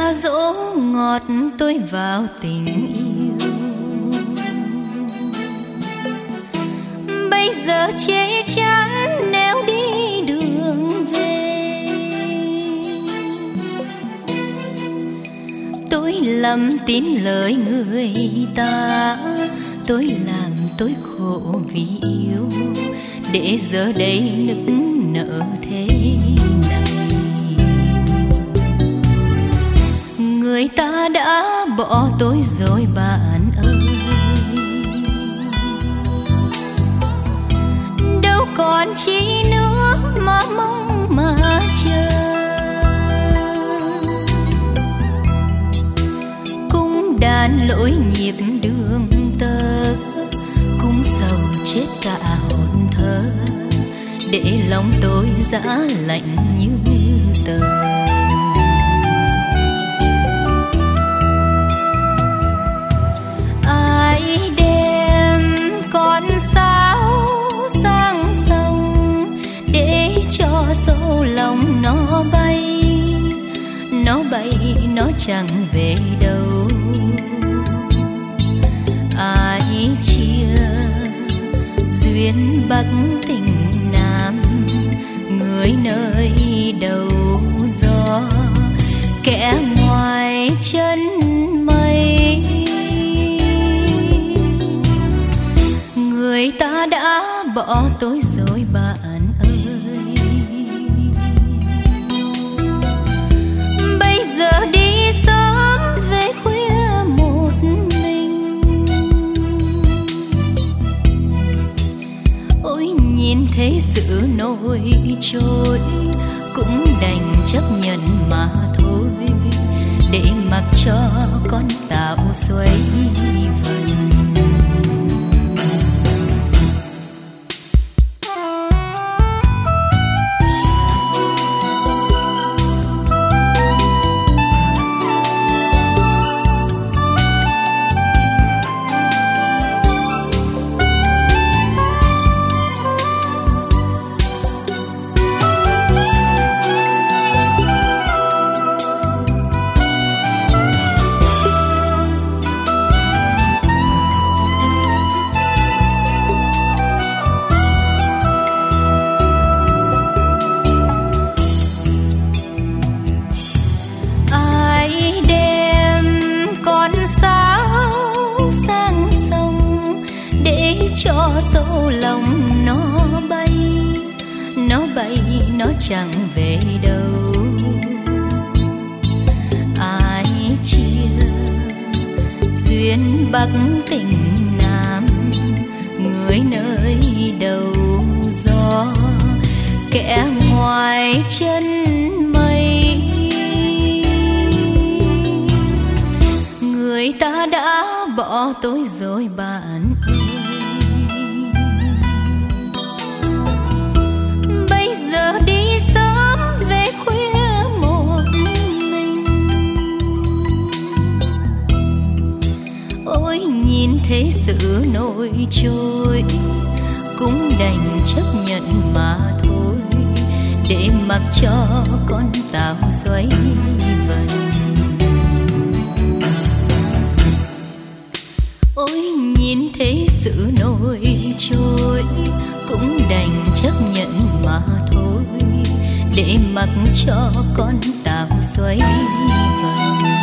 đã dỗ ngọt tôi vào tình yêu, bây giờ chê chán nếu đi đường về. Tôi lầm tin lời người ta, tôi làm tôi khổ vì yêu, để giờ đây nức nở thế này. Người ta đã bỏ tôi rồi bạn ơi, đâu còn chi nữa mà mong mà chờ. Cung đàn lỗi nhịp đường tơ, cung sầu chết cả hồn thơ, để lòng tôi giá lạnh như tờ. Ai đem con sáo sang sông, để cho sâu lòng nó bay nó chẳng về đâu. Ai chia duyên bắc tình nam, người nơi đầu gió, kẻ ngoài chân mây. Người ta đã bỏ tôi rồi bạn ơi, bây giờ đi sớm về khuya một mình. Ôi nhìn thấy sự nổi trôi, cũng đành chấp nhận mà thôi, để mặc cho con tàu xoay vần. Nó chẳng về đâu. Ai chia duyên bắc tình nam, người nơi đầu gió, kẻ ngoài chân mây. Người ta đã bỏ tôi rồi bạn ơi, đi sớm về khuya một mình. Ôi nhìn thấy sự nổi trôi, cũng đành chấp nhận mà thôi, để mặc cho con tàu xoay vần. Ôi nhìn thấy sự nổi trôi, cũng đành chấp nhận mà thôi, để mặc cho con tàu xoay vần.